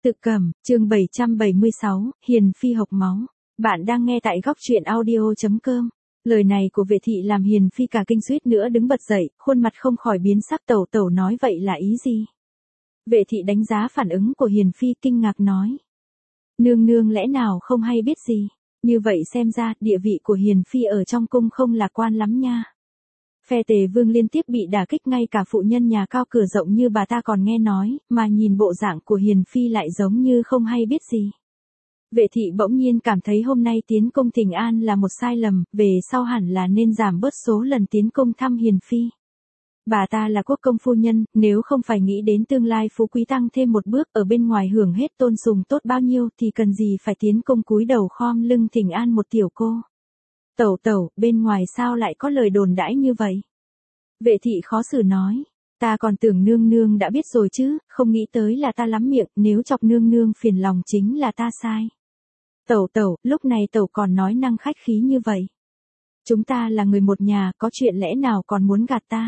Tự Cẩm, chương 776, Hiền Phi hộc máu. Bạn đang nghe tại góc truyện audio.com. Lời này của vệ thị làm Hiền Phi cả kinh suýt nữa đứng bật dậy, khuôn mặt không khỏi biến sắc. Tẩu tẩu nói vậy là ý gì? Vệ thị đánh giá phản ứng của Hiền Phi, kinh ngạc nói. Nương nương lẽ nào không hay biết gì? Như vậy xem ra địa vị của Hiền Phi ở trong cung không lạc quan lắm nha. Phe Tề Vương liên tiếp bị đả kích, ngay cả phụ nhân nhà cao cửa rộng như bà ta còn nghe nói, mà nhìn bộ dạng của Hiền Phi lại giống như không hay biết gì. Vệ thị bỗng nhiên cảm thấy hôm nay tiến công Thịnh An là một sai lầm, về sau hẳn là nên giảm bớt số lần tiến công thăm Hiền Phi. Bà ta là quốc công phu nhân, nếu không phải nghĩ đến tương lai phú quý tăng thêm một bước, ở bên ngoài hưởng hết tôn sùng tốt bao nhiêu thì cần gì phải tiến công cúi đầu khom lưng thỉnh an một tiểu cô. Tẩu tẩu, bên ngoài sao lại có lời đồn đãi như vậy? Vệ thị khó xử nói, ta còn tưởng nương nương đã biết rồi chứ, không nghĩ tới là ta lắm miệng, nếu chọc nương nương phiền lòng chính là ta sai. Tẩu tẩu, lúc này tẩu còn nói năng khách khí như vậy. Chúng ta là người một nhà, có chuyện lẽ nào còn muốn gạt ta?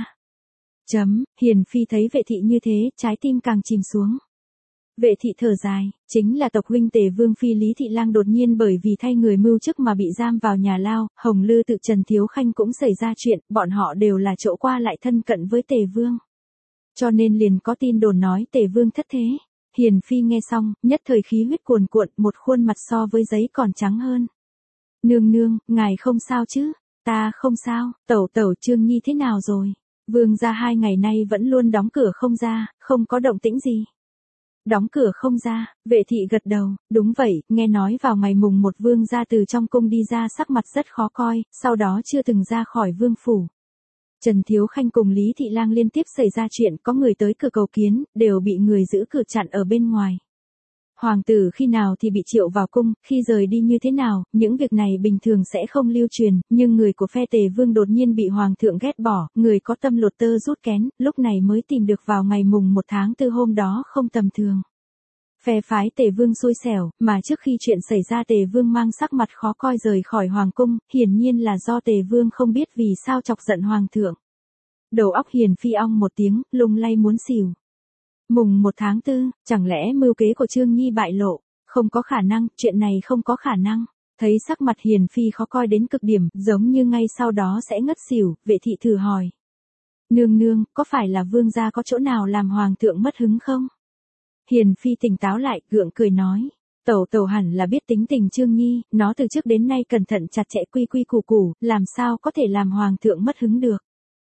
Hiền Phi thấy vệ thị như thế, trái tim càng chìm xuống. Vệ thị thở dài, chính là tộc huynh Tề Vương Phi Lý Thị Lang đột nhiên bởi vì thay người mưu chức mà bị giam vào nhà lao, Hồng Lư tự Trần Thiếu Khanh cũng xảy ra chuyện, bọn họ đều là chỗ qua lại thân cận với Tề Vương. Cho nên liền có tin đồn nói Tề Vương thất thế. Hiền Phi nghe xong, nhất thời khí huyết cuồn cuộn, một khuôn mặt so với giấy còn trắng hơn. Nương nương, ngài không sao chứ? Ta không sao. Tẩu tẩu Trương Nhi thế nào rồi? Vương gia 2 ngày nay vẫn luôn đóng cửa không ra, không có động tĩnh gì. Đóng cửa không ra, vệ thị gật đầu, đúng vậy, nghe nói vào ngày mùng 1 vương gia từ trong cung đi ra sắc mặt rất khó coi, sau đó chưa từng ra khỏi vương phủ. Trần Thiếu Khanh cùng Lý Thị Lang liên tiếp xảy ra chuyện, có người tới cửa cầu kiến, đều bị người giữ cửa chặn ở bên ngoài. Hoàng tử khi nào thì bị triệu vào cung, khi rời đi như thế nào, những việc này bình thường sẽ không lưu truyền, nhưng người của phe Tề Vương đột nhiên bị Hoàng thượng ghét bỏ, người có tâm lột tơ rút kén, lúc này mới tìm được vào ngày mùng 1 tháng 4 hôm đó không tầm thường. Phe phái Tề Vương xui xẻo, mà trước khi chuyện xảy ra Tề Vương mang sắc mặt khó coi rời khỏi Hoàng cung, hiển nhiên là do Tề Vương không biết vì sao chọc giận Hoàng thượng. Đầu óc Hiền Phi ong một tiếng, lung lay muốn xỉu. Mùng 1 tháng 4, chẳng lẽ mưu kế của Trương Nhi bại lộ? Không có khả năng, chuyện này không có khả năng. Thấy sắc mặt Hiền Phi khó coi đến cực điểm, giống như ngay sau đó sẽ ngất xỉu, vệ thị thử hỏi. Nương nương, có phải là vương gia có chỗ nào làm hoàng thượng mất hứng không? Hiền Phi tỉnh táo lại, gượng cười nói. Tẩu tẩu hẳn là biết tính tình Trương Nhi, nó từ trước đến nay cẩn thận chặt chẽ quy quy củ củ, làm sao có thể làm hoàng thượng mất hứng được.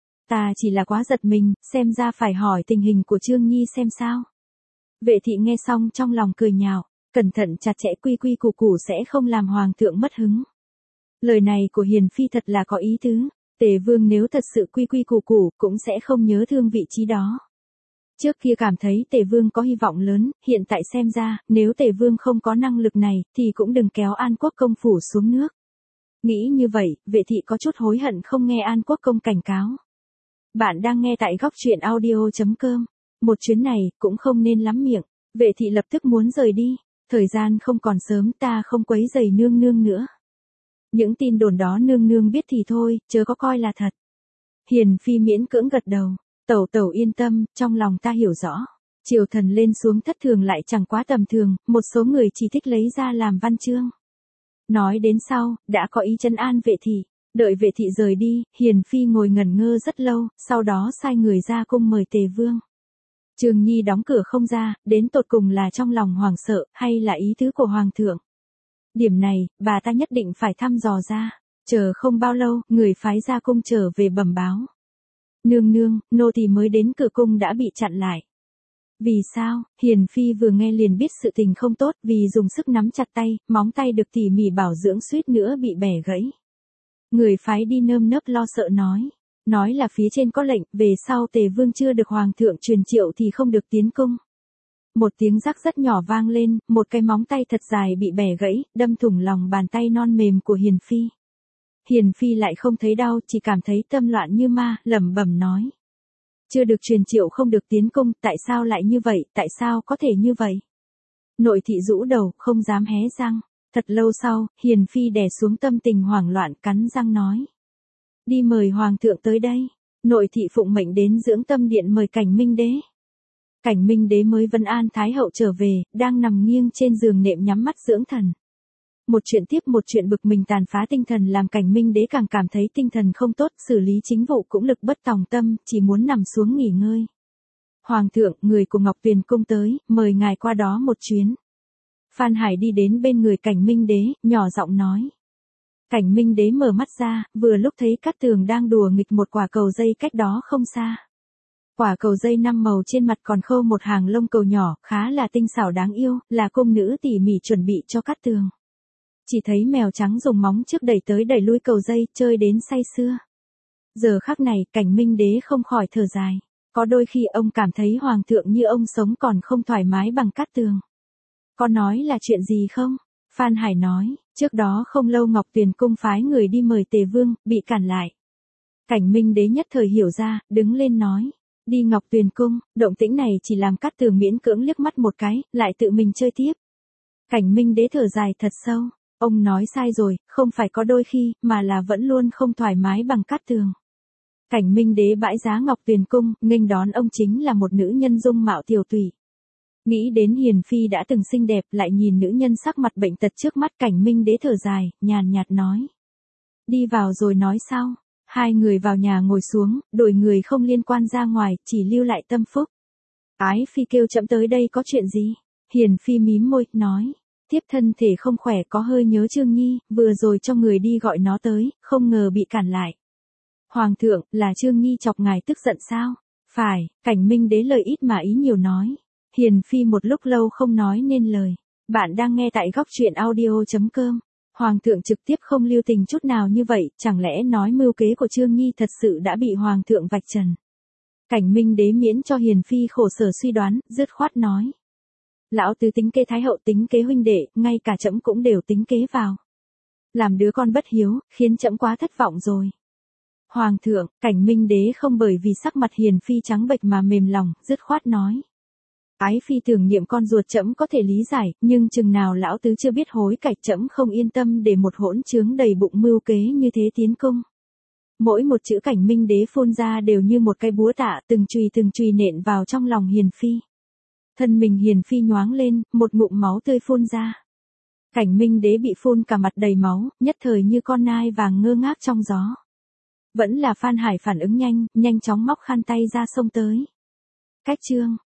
Ta chỉ là quá giật mình, xem ra phải hỏi tình hình của Trương Nhi xem sao. Vệ thị nghe xong trong lòng cười nhạo, cẩn thận chặt chẽ quy quy củ củ sẽ không làm hoàng thượng mất hứng. Lời này của Hiền Phi thật là có ý tứ, Tề Vương nếu thật sự quy quy củ củ cũng sẽ không nhớ thương vị trí đó. Trước kia cảm thấy Tề Vương có hy vọng lớn, hiện tại xem ra, nếu Tề Vương không có năng lực này, thì cũng đừng kéo An Quốc công phủ xuống nước. Nghĩ như vậy, vệ thị có chút hối hận không nghe An Quốc công cảnh cáo. Bạn đang nghe tại góc truyện audio.com. Một chuyến này, cũng không nên lắm miệng. Vệ thị lập tức muốn rời đi. Thời gian không còn sớm, ta không quấy rầy nương nương nữa. Những tin đồn đó nương nương biết thì thôi, chớ có coi là thật. Hiền Phi miễn cưỡng gật đầu. Tẩu tẩu yên tâm, trong lòng ta hiểu rõ. Triều thần lên xuống thất thường lại chẳng quá tầm thường, một số người chỉ thích lấy ra làm văn chương. Nói đến sau, đã có ý trấn an vệ thị. Đợi vệ thị rời đi, Hiền Phi ngồi ngẩn ngơ rất lâu, sau đó sai người ra cung mời Tề Vương. Trương Nhi đóng cửa không ra, đến tột cùng là trong lòng hoàng sợ, hay là ý tứ của hoàng thượng. Điểm này, bà ta nhất định phải thăm dò ra. Chờ không bao lâu, người phái ra cung trở về bẩm báo. Nương nương, nô tỳ mới đến cửa cung đã bị chặn lại. Vì sao? Hiền Phi vừa nghe liền biết sự tình không tốt, vì dùng sức nắm chặt tay, móng tay được tỉ mỉ bảo dưỡng suýt nữa bị bẻ gãy. Người phái đi nơm nớp lo sợ nói là phía trên có lệnh, về sau Tề Vương chưa được hoàng thượng truyền triệu thì không được tiến cung. Một tiếng rắc rất nhỏ vang lên, một cái móng tay thật dài bị bẻ gãy, đâm thủng lòng bàn tay non mềm của Hiền Phi. Hiền Phi lại không thấy đau, chỉ cảm thấy tâm loạn như ma, lẩm bẩm nói. Chưa được truyền triệu không được tiến cung, tại sao lại như vậy, tại sao có thể như vậy? Nội thị rũ đầu, không dám hé răng. Thật lâu sau, Hiền Phi đè xuống tâm tình hoảng loạn, cắn răng nói. Đi mời hoàng thượng tới đây. Nội thị phụng mệnh đến dưỡng tâm điện mời Cảnh Minh đế. Cảnh Minh Đế mới vấn an Thái hậu trở về, đang nằm nghiêng trên giường nệm nhắm mắt dưỡng thần. Một chuyện tiếp một chuyện bực mình tàn phá tinh thần làm Cảnh Minh Đế càng cảm thấy tinh thần không tốt, xử lý chính vụ cũng lực bất tòng tâm, chỉ muốn nằm xuống nghỉ ngơi. Hoàng thượng, người của Ngọc Tuyền cung tới, mời ngài qua đó một chuyến. Phan Hải đi đến bên người Cảnh Minh Đế, nhỏ giọng nói. Cảnh Minh Đế mở mắt ra, vừa lúc thấy Cát Tường đang đùa nghịch một quả cầu dây cách đó không xa. Quả cầu dây 5 màu trên mặt còn khâu một hàng lông cầu nhỏ, khá là tinh xảo đáng yêu, là cung nữ tỉ mỉ chuẩn bị cho Cát Tường. Chỉ thấy mèo trắng dùng móng trước đẩy tới đẩy lui cầu dây, chơi đến say sưa. Giờ khắc này, Cảnh Minh Đế không khỏi thở dài. Có đôi khi ông cảm thấy hoàng thượng như ông sống còn không thoải mái bằng Cát Tường. Có nói là chuyện gì không? Phan Hải nói, trước đó không lâu Ngọc Tuyền cung phái người đi mời Tề Vương, bị cản lại. Cảnh Minh Đế nhất thời hiểu ra, đứng lên nói. Đi Ngọc Tuyền cung, động tĩnh này chỉ làm Cát Tường miễn cưỡng liếc mắt một cái, lại tự mình chơi tiếp. Cảnh Minh Đế thở dài thật sâu. Ông nói sai rồi, không phải có đôi khi, mà là vẫn luôn không thoải mái bằng Cát Tường. Cảnh Minh Đế bãi giá Ngọc Tuyền cung, nghênh đón ông chính là một nữ nhân dung mạo tiểu tụy. Nghĩ đến Hiền Phi đã từng xinh đẹp, lại nhìn nữ nhân sắc mặt bệnh tật trước mắt, Cảnh Minh Đế thở dài, nhàn nhạt nói. Đi vào rồi nói sau. Hai người vào nhà ngồi xuống, đổi người không liên quan ra ngoài, chỉ lưu lại Tâm Phúc. Ái Phi kêu trẫm tới đây có chuyện gì? Hiền Phi mím môi, nói. Tiếp thân thể không khỏe, có hơi nhớ Trương Nhi, vừa rồi cho người đi gọi nó tới, không ngờ bị cản lại. Hoàng thượng, là Trương Nhi chọc ngài tức giận sao? Phải, Cảnh Minh Đế lời ít mà ý nhiều nói. Hiền Phi một lúc lâu không nói nên lời. Bạn đang nghe tại góc truyện audio.com. Hoàng thượng trực tiếp không lưu tình chút nào như vậy, chẳng lẽ nói mưu kế của Trương Nhi thật sự đã bị Hoàng thượng vạch trần. Cảnh Minh Đế miễn cho Hiền Phi khổ sở suy đoán, dứt khoát nói. Lão tứ tính kế Thái hậu, tính kế huynh đệ, ngay cả trẫm cũng đều tính kế vào. Làm đứa con bất hiếu, khiến trẫm quá thất vọng rồi. Hoàng thượng, Cảnh Minh Đế không bởi vì sắc mặt Hiền Phi trắng bệch mà mềm lòng, dứt khoát nói. Ái Phi tưởng niệm con ruột trẫm có thể lý giải, nhưng chừng nào lão tứ chưa biết hối cải trẫm không yên tâm để một hỗn trướng đầy bụng mưu kế như thế tiến cung. Mỗi một chữ Cảnh Minh Đế phun ra đều như một cái búa tạ, từng chùy nện vào trong lòng Hiền Phi. Thân mình Hiền Phi nhoáng lên, một ngụm máu tươi phun ra. Cảnh Minh Đế bị phun cả mặt đầy máu, nhất thời như con nai vàng ngơ ngác trong gió. Vẫn là Phan Hải phản ứng nhanh, nhanh chóng móc khăn tay ra xông tới. Cách chương